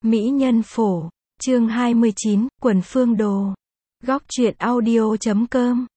Mỹ nhân phổ, chương 29, quần phương đồ. Góc truyện audio.com.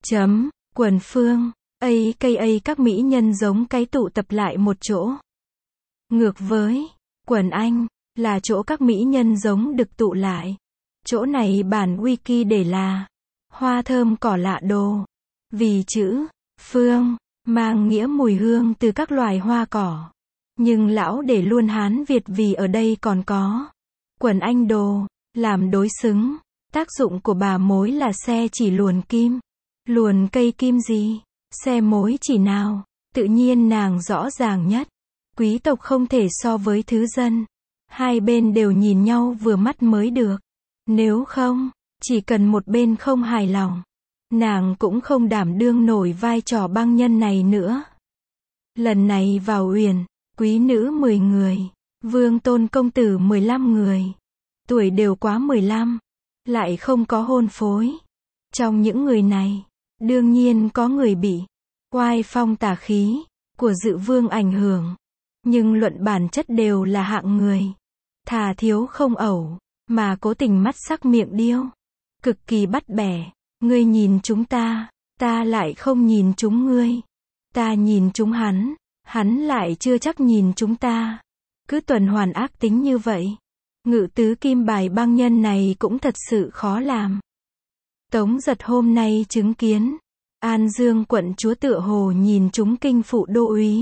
Quần phương, aka các mỹ nhân giống cái tụ tập lại một chỗ. Ngược với, quần anh, là chỗ các mỹ nhân giống được tụ lại. Chỗ này bản wiki để là hoa thơm cỏ lạ đồ. Vì chữ phương mang nghĩa mùi hương từ các loài hoa cỏ. Nhưng lão để luôn Hán Việt vì ở đây còn có quần anh đồ, làm đối xứng. Tác dụng của bà mối là xe chỉ luồn kim. Luồn cây kim gì? Xe mối chỉ nào? Tự nhiên nàng rõ ràng nhất. Quý tộc không thể so với thứ dân. Hai bên đều nhìn nhau vừa mắt mới được. Nếu không, chỉ cần một bên không hài lòng, nàng cũng không đảm đương nổi vai trò băng nhân này nữa. Lần này vào Uyển, quý nữ 10 người, vương tôn công tử 15 người. Tuổi đều quá 15, lại không có hôn phối. Trong những người này, đương nhiên có người bị oai phong tà khí của Dự Vương ảnh hưởng. Nhưng luận bản chất đều là hạng người thà thiếu không ẩu, mà cố tình mắt sắc miệng điêu. Cực kỳ bắt bẻ. Ngươi nhìn chúng ta lại không nhìn chúng ngươi. Ta nhìn chúng hắn lại chưa chắc nhìn chúng ta. Cứ tuần hoàn ác tính như vậy. Ngự tứ kim bài băng nhân này cũng thật sự khó làm. Tống Giật hôm nay chứng kiến An Dương quận chúa tựa hồ nhìn chúng kinh phụ đô úy.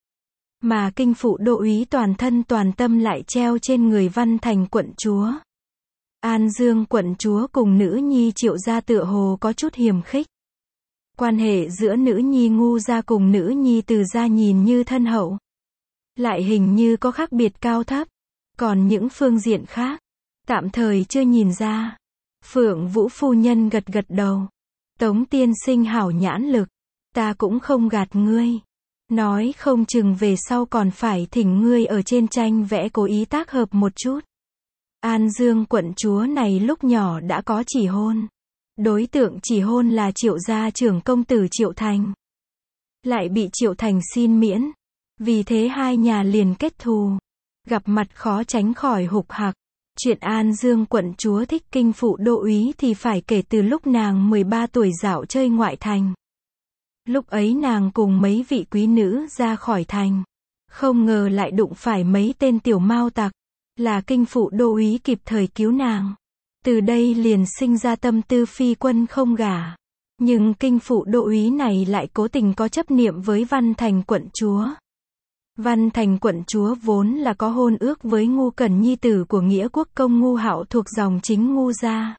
Mà kinh phụ đô úy toàn thân toàn tâm lại treo trên người Văn Thành quận chúa. An Dương quận chúa cùng nữ nhi Triệu gia tựa hồ có chút hiềm khích. Quan hệ giữa nữ nhi Ngu gia cùng nữ nhi Từ gia nhìn như thân hậu, lại hình như có khác biệt cao thấp. Còn những phương diện khác, tạm thời chưa nhìn ra. Phượng Vũ phu nhân gật gật đầu. Tống tiên sinh hảo nhãn lực, ta cũng không gạt ngươi. Nói không chừng về sau còn phải thỉnh ngươi ở trên tranh vẽ cố ý tác hợp một chút. An Dương quận chúa này lúc nhỏ đã có chỉ hôn. Đối tượng chỉ hôn là Triệu gia trưởng công tử Triệu Thành. Lại bị Triệu Thành xin miễn. Vì thế hai nhà liền kết thù. Gặp mặt khó tránh khỏi hục hặc. Chuyện An Dương quận chúa thích kinh phụ đô úy thì phải kể từ lúc nàng 13 tuổi dạo chơi ngoại thành. Lúc ấy nàng cùng mấy vị quý nữ ra khỏi thành. Không ngờ lại đụng phải mấy tên tiểu mao tặc. Là kinh phụ đô úy kịp thời cứu nàng. Từ đây liền sinh ra tâm tư phi quân không gả. Nhưng kinh phụ đô úy này lại cố tình có chấp niệm với Văn Thành quận chúa. Văn Thành quận chúa vốn là có hôn ước với Ngu Cẩn nhi tử của nghĩa quốc công Ngu Hạo thuộc dòng chính Ngu gia.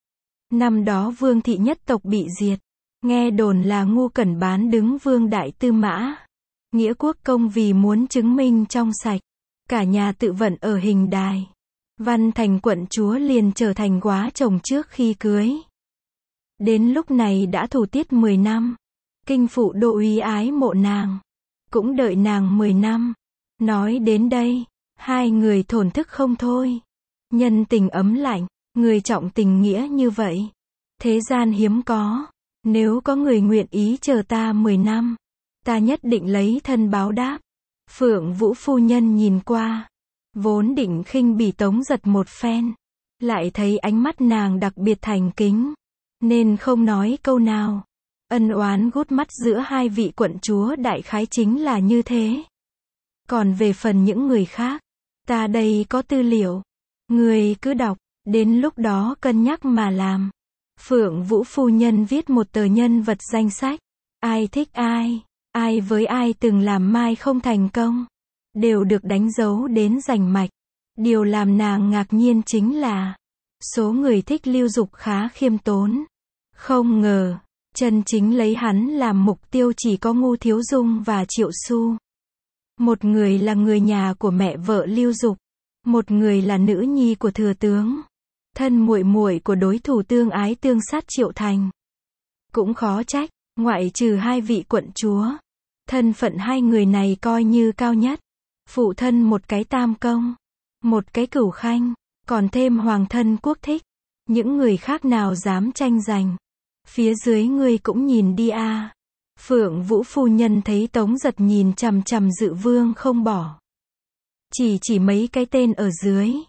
Năm đó Vương thị nhất tộc bị diệt. Nghe đồn là Ngu Cẩn bán đứng Vương đại tư mã. Nghĩa quốc công vì muốn chứng minh trong sạch, cả nhà tự vận ở hình đài. Văn Thành quận chúa liền trở thành góa chồng trước khi cưới. Đến lúc này đã thủ tiết 10 năm. Kinh phụ đô úy ái mộ nàng. Cũng đợi nàng 10 năm. Nói đến đây, hai người thổn thức không thôi. Nhân tình ấm lạnh, người trọng tình nghĩa như vậy. Thế gian hiếm có. Nếu có người nguyện ý chờ ta 10 năm, ta nhất định lấy thân báo đáp. Phượng Vũ phu nhân nhìn qua. Vốn định khinh bỉ Tống Giật một phen. Lại thấy ánh mắt nàng đặc biệt thành kính. Nên không nói câu nào. Ân oán gút mắt giữa hai vị quận chúa đại khái chính là như thế. Còn về phần những người khác, ta đây có tư liệu. Người cứ đọc, đến lúc đó cân nhắc mà làm. Phượng Vũ phu nhân viết một tờ nhân vật danh sách. Ai thích ai, ai với ai từng làm mai không thành công, đều được đánh dấu đến rành mạch. Điều làm nàng ngạc nhiên chính là số người thích Lưu Dục khá khiêm tốn. Không ngờ chân chính lấy hắn làm mục tiêu chỉ có Ngu Thiếu Dung và Triệu Xu. Một người là người nhà của mẹ vợ Lưu Dục, một người là nữ nhi của thừa tướng, thân muội muội của đối thủ tương ái tương sát Triệu Thành. Cũng khó trách, ngoại trừ hai vị quận chúa, thân phận hai người này coi như cao nhất. Phụ thân một cái tam công, một cái cửu khanh, còn thêm hoàng thân quốc thích. Những người khác nào dám tranh giành. Phía dưới ngươi cũng nhìn đi a. Phượng Vũ phu nhân thấy Tống Giật nhìn chằm chằm Dự Vương không bỏ. Chỉ mấy cái tên ở dưới.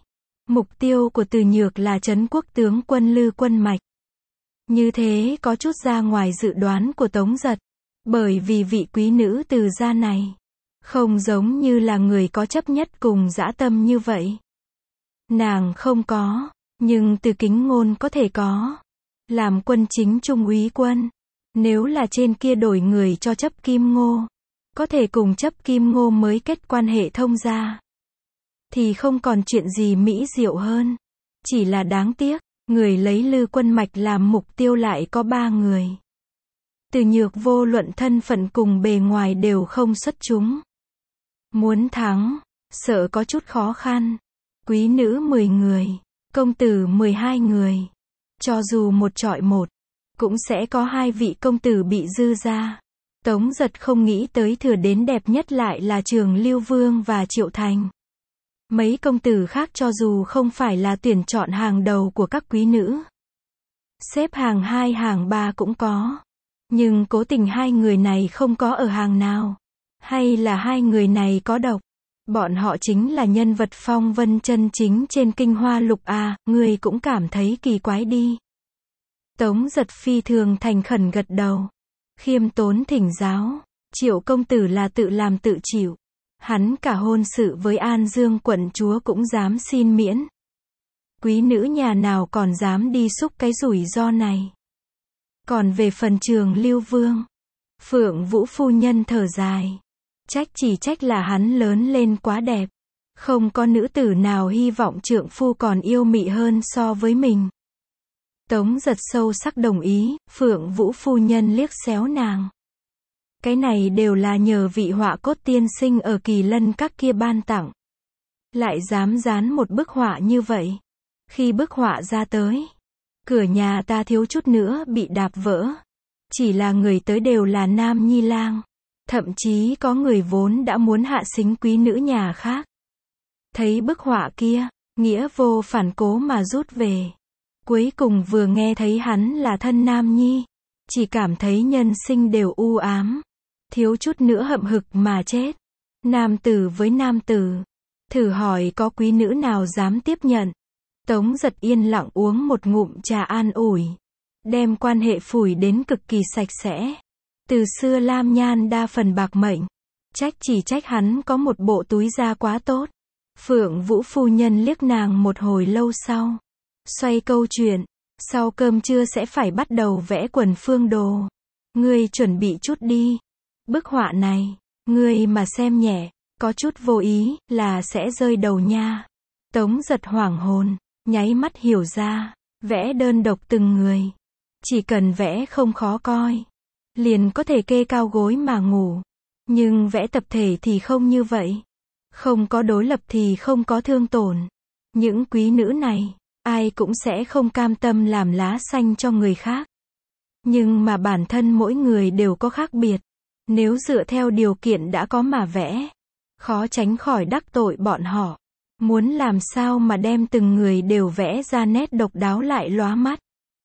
Mục tiêu của Từ Nhược là trấn quốc tướng quân Lư Quân Mạch. Như thế có chút ra ngoài dự đoán của Tống Giật. Bởi vì vị quý nữ Từ gia này không giống như là người có chấp nhất cùng dã tâm như vậy. Nàng không có, nhưng Từ Kính Ngôn có thể có. Làm quân chính trung úy quân, nếu là trên kia đổi người cho chấp Kim Ngô, có thể cùng chấp Kim Ngô mới kết quan hệ thông gia, thì không còn chuyện gì mỹ diệu hơn. Chỉ là đáng tiếc, người lấy Lư Quân Mạch làm mục tiêu lại có 3 người. Từ Nhược vô luận thân phận cùng bề ngoài đều không xuất chúng. Muốn thắng, sợ có chút khó khăn. Quý nữ 10 người, công tử 12 người. Cho dù một chọi một, cũng sẽ có 2 vị công tử bị dư ra. Tống Giật không nghĩ tới thừa đến đẹp nhất lại là Trường Lưu Vương và Triệu Thành. Mấy công tử khác cho dù không phải là tuyển chọn hàng đầu của các quý nữ, xếp hàng 2 hàng 3 cũng có. Nhưng cố tình 2 người này không có ở hàng nào. Hay là 2 người này có độc? Bọn họ chính là nhân vật phong vân chân chính trên Kinh Hoa Lục à, người cũng cảm thấy kỳ quái đi. Tống Giật phi thường thành khẩn gật đầu. Khiêm tốn thỉnh giáo. Triệu công tử là tự làm tự chịu. Hắn cả hôn sự với An Dương quận chúa cũng dám xin miễn. Quý nữ nhà nào còn dám đi xúc cái rủi ro này. Còn về phần Trường Lưu Vương, Phượng Vũ phu nhân thở dài. Chỉ trách là hắn lớn lên quá đẹp. Không có nữ tử nào hy vọng trượng phu còn yêu mị hơn so với mình. Tống Giật sâu sắc đồng ý, Phượng Vũ phu nhân liếc xéo nàng. Cái này đều là nhờ vị họa cốt tiên sinh ở Kỳ Lân các kia ban tặng. Lại dám dán một bức họa như vậy. Khi bức họa ra tới, cửa nhà ta thiếu chút nữa bị đạp vỡ. Chỉ là người tới đều là nam nhi lang. Thậm chí có người vốn đã muốn hạ sính quý nữ nhà khác. Thấy bức họa kia, nghĩa vô phản cố mà rút về. Cuối cùng vừa nghe thấy hắn là thân nam nhi, chỉ cảm thấy nhân sinh đều u ám. Thiếu chút nữa hậm hực mà chết. Nam tử với nam tử. Thử hỏi có quý nữ nào dám tiếp nhận. Tống Giật yên lặng uống một ngụm trà an ủi. Đem quan hệ phủi đến cực kỳ sạch sẽ. Từ xưa Lam Nhan đa phần bạc mệnh. Chỉ trách hắn có một bộ túi da quá tốt. Phượng Vũ phu nhân liếc nàng một hồi lâu sau. Xoay câu chuyện. Sau cơm trưa sẽ phải bắt đầu vẽ quần phương đồ. Ngươi chuẩn bị chút đi. Bức họa này, ngươi mà xem nhẹ, có chút vô ý, là sẽ rơi đầu nha. Tống Giật hoảng hồn, nháy mắt hiểu ra. Vẽ đơn độc từng người. Chỉ cần vẽ không khó coi, liền có thể kê cao gối mà ngủ. Nhưng vẽ tập thể thì không như vậy. Không có đối lập thì không có thương tổn. Những quý nữ này, ai cũng sẽ không cam tâm làm lá xanh cho người khác. Nhưng mà bản thân mỗi người đều có khác biệt. Nếu dựa theo điều kiện đã có mà vẽ, khó tránh khỏi đắc tội bọn họ. Muốn làm sao mà đem từng người đều vẽ ra nét độc đáo lại lóa mắt.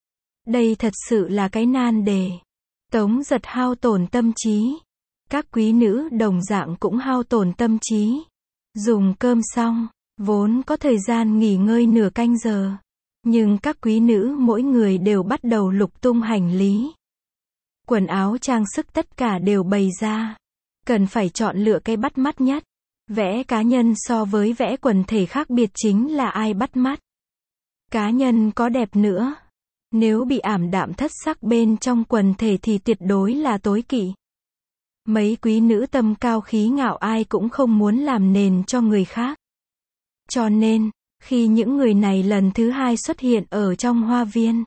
Đây thật sự là cái nan đề. Tống Giật hao tổn tâm trí. Các quý nữ đồng dạng cũng hao tổn tâm trí. Dùng cơm xong, vốn có thời gian nghỉ ngơi nửa canh giờ. Nhưng các quý nữ mỗi người đều bắt đầu lục tung hành lý. Quần áo trang sức tất cả đều bày ra. Cần phải chọn lựa cái bắt mắt nhất. Vẽ cá nhân so với vẽ quần thể khác biệt chính là ai bắt mắt. Cá nhân có đẹp nữa. Nếu bị ảm đạm thất sắc bên trong quần thể thì tuyệt đối là tối kỵ. Mấy quý nữ tâm cao khí ngạo ai cũng không muốn làm nền cho người khác. Cho nên, khi những người này lần thứ 2 xuất hiện ở trong hoa viên,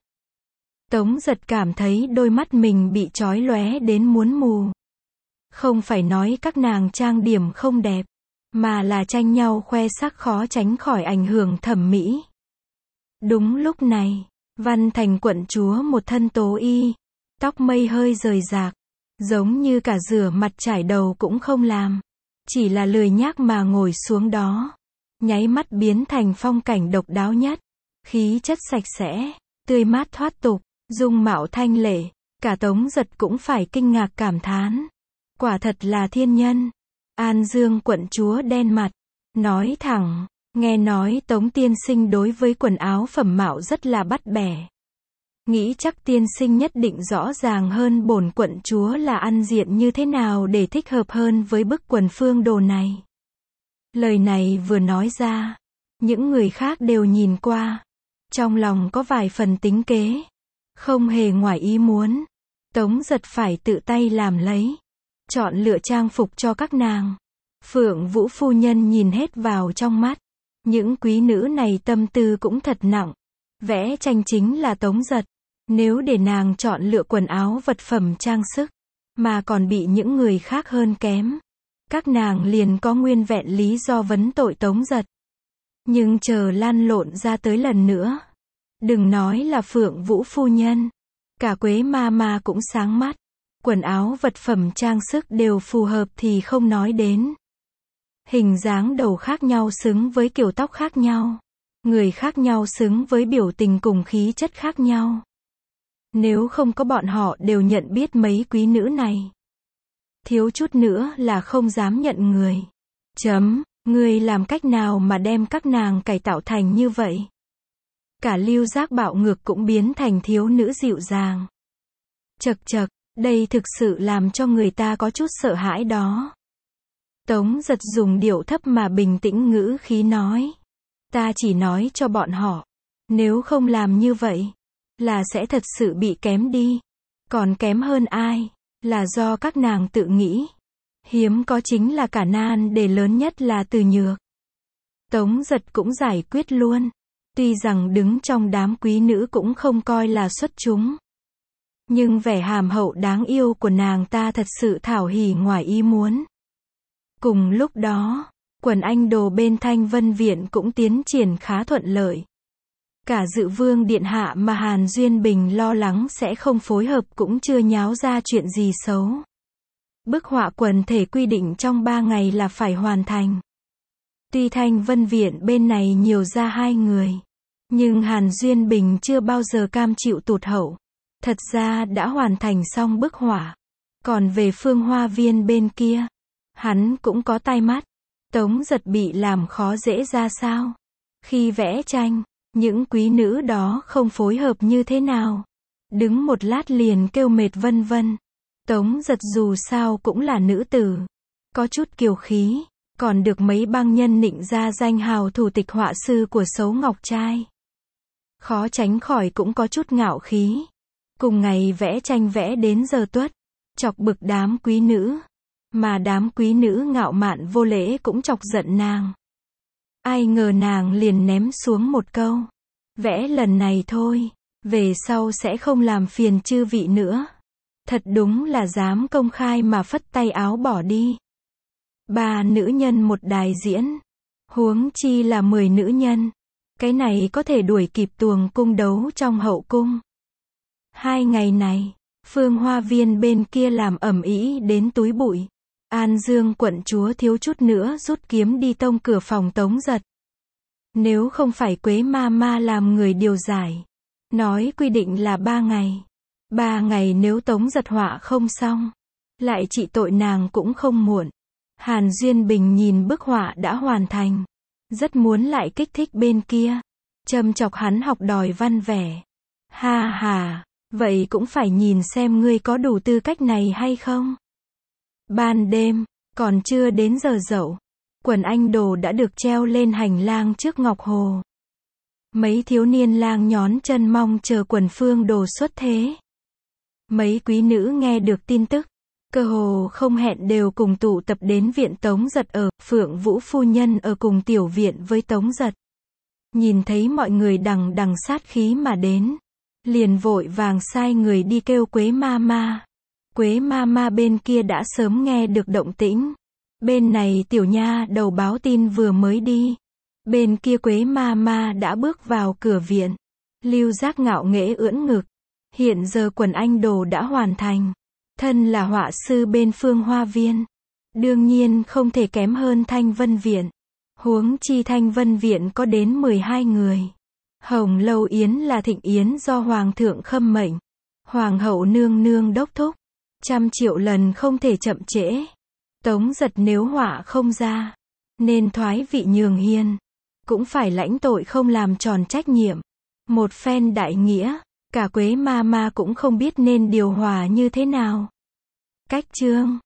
Tống Giật cảm thấy đôi mắt mình bị chói lóe đến muốn mù. Không phải nói các nàng trang điểm không đẹp, mà là tranh nhau khoe sắc khó tránh khỏi ảnh hưởng thẩm mỹ. Đúng lúc này, Văn Thành quận chúa một thân tố y, tóc mây hơi rời rạc, giống như cả rửa mặt trải đầu cũng không làm, chỉ là lười nhác mà ngồi xuống đó, nháy mắt biến thành phong cảnh độc đáo nhất, khí chất sạch sẽ, tươi mát thoát tục, dung mạo thanh lệ, cả Tống Giật cũng phải kinh ngạc cảm thán. Quả thật là thiên nhân. An Dương quận chúa đen mặt, nói thẳng, Nghe nói Tống tiên sinh đối với quần áo phẩm mạo rất là bắt bẻ. Nghĩ chắc tiên sinh nhất định rõ ràng hơn bổn quận chúa là ăn diện như thế nào để thích hợp hơn với bức quần phương đồ này. Lời này vừa nói ra, những người khác đều nhìn qua, trong lòng có vài phần tính kế, không hề ngoài ý muốn. Tống Giật phải tự tay làm lấy, chọn lựa trang phục cho các nàng. Phượng Vũ phu nhân nhìn hết vào trong mắt, những quý nữ này tâm tư cũng thật nặng. Vẽ tranh chính là Tống Giật, nếu để nàng chọn lựa quần áo vật phẩm trang sức, mà còn bị những người khác hơn kém, các nàng liền có nguyên vẹn lý do vấn tội Tống Giật. Nhưng chờ lan lộn ra tới lần nữa, đừng nói là Phượng Vũ phu nhân, cả Quế ma ma cũng sáng mắt. Quần áo vật phẩm trang sức đều phù hợp thì không nói đến. Hình dáng đầu khác nhau xứng với kiểu tóc khác nhau, người khác nhau xứng với biểu tình cùng khí chất khác nhau. Nếu không có bọn họ đều nhận biết mấy quý nữ này, thiếu chút nữa là không dám nhận người. Người làm cách nào mà đem các nàng cải tạo thành như vậy? Cả Lưu Giác bạo ngược cũng biến thành thiếu nữ dịu dàng. Chậc chậc, đây thực sự làm cho người ta có chút sợ hãi đó. Tống Giật dùng điệu thấp mà bình tĩnh ngữ khí nói. Ta chỉ nói cho bọn họ, nếu không làm như vậy, là sẽ thật sự bị kém đi. Còn kém hơn ai, là do các nàng tự nghĩ. Hiếm có chính là cả nan đề lớn nhất là Từ Nhược. Tống Giật cũng giải quyết luôn. Tuy rằng đứng trong đám quý nữ cũng không coi là xuất chúng, nhưng vẻ hàm hậu đáng yêu của nàng ta thật sự thảo hỉ ngoài ý muốn. Cùng lúc đó, quần anh đồ bên Thanh Vân Viện cũng tiến triển khá thuận lợi. Cả Dự Vương điện hạ mà Hàn Duyên Bình lo lắng sẽ không phối hợp cũng chưa nháo ra chuyện gì xấu. Bức họa quần thể quy định trong 3 ngày là phải hoàn thành. Tuy Thanh Vân Viện bên này nhiều ra 2 người, nhưng Hàn Duyên Bình chưa bao giờ cam chịu tụt hậu. Thật ra đã hoàn thành xong bức họa. Còn về Phương Hoa Viên bên kia, hắn cũng có tai mắt. Tống Giật bị làm khó dễ ra sao? Khi vẽ tranh, những quý nữ đó không phối hợp như thế nào? Đứng một lát liền kêu mệt vân vân. Tống Giật dù sao cũng là nữ tử, có chút kiều khí, còn được mấy bang nhân nịnh ra danh hào thủ tịch họa sư của Sấu Ngọc Trai. Khó tránh khỏi cũng có chút ngạo khí. Cùng ngày vẽ tranh vẽ đến giờ tuất, chọc bực đám quý nữ. Mà đám quý nữ ngạo mạn vô lễ cũng chọc giận nàng. Ai ngờ nàng liền ném xuống một câu. Vẽ lần này thôi, về sau sẽ không làm phiền chư vị nữa. Thật đúng là dám công khai mà phất tay áo bỏ đi. 3 nữ nhân một đài diễn, huống chi là 10 nữ nhân. Cái này có thể đuổi kịp tuồng cung đấu trong hậu cung. 2 ngày này, Phương Hoa Viên bên kia làm ầm ĩ đến túi bụi. An Dương quận chúa thiếu chút nữa rút kiếm đi tông cửa phòng Tống Giật. Nếu không phải Quế ma ma làm người điều giải, nói quy định là 3 ngày. 3 ngày nếu Tống Giật họa không xong, lại trị tội nàng cũng không muộn. Hàn Duyên Bình nhìn bức họa đã hoàn thành, rất muốn lại kích thích bên kia, châm chọc hắn học đòi văn vẻ. Ha ha, vậy cũng phải nhìn xem ngươi có đủ tư cách này hay không. Ban đêm, còn chưa đến giờ dậu, quần anh đồ đã được treo lên hành lang trước Ngọc Hồ. Mấy thiếu niên lang nhón chân mong chờ quần phương đồ xuất thế. Mấy quý nữ nghe được tin tức, cơ hồ không hẹn đều cùng tụ tập đến viện Tống Giật ở. Phượng Vũ phu nhân ở cùng tiểu viện với Tống Giật. Nhìn thấy mọi người đằng đằng sát khí mà đến, liền vội vàng sai người đi kêu Quế ma ma. Quế ma ma bên kia đã sớm nghe được động tĩnh. Bên này tiểu nha đầu báo tin vừa mới đi. Bên kia Quế ma ma đã bước vào cửa viện. Lưu Giác ngạo nghễ ưỡn ngực. Hiện giờ quần anh đồ đã hoàn thành. Thân là họa sư bên Phương Hoa Viên, đương nhiên không thể kém hơn Thanh Vân Viện. Huống chi Thanh Vân Viện có đến 12 người. Hồng Lâu Yến là thịnh yến do Hoàng thượng khâm mệnh. Hoàng hậu nương nương đốc thúc. 100 triệu lần không thể chậm trễ. Tống Giật nếu họa không ra, nên thoái vị nhường hiên. cũng phải lãnh tội không làm tròn trách nhiệm. Một phen đại nghĩa, cả Quế ma ma cũng không biết nên điều hòa như thế nào. Cách chương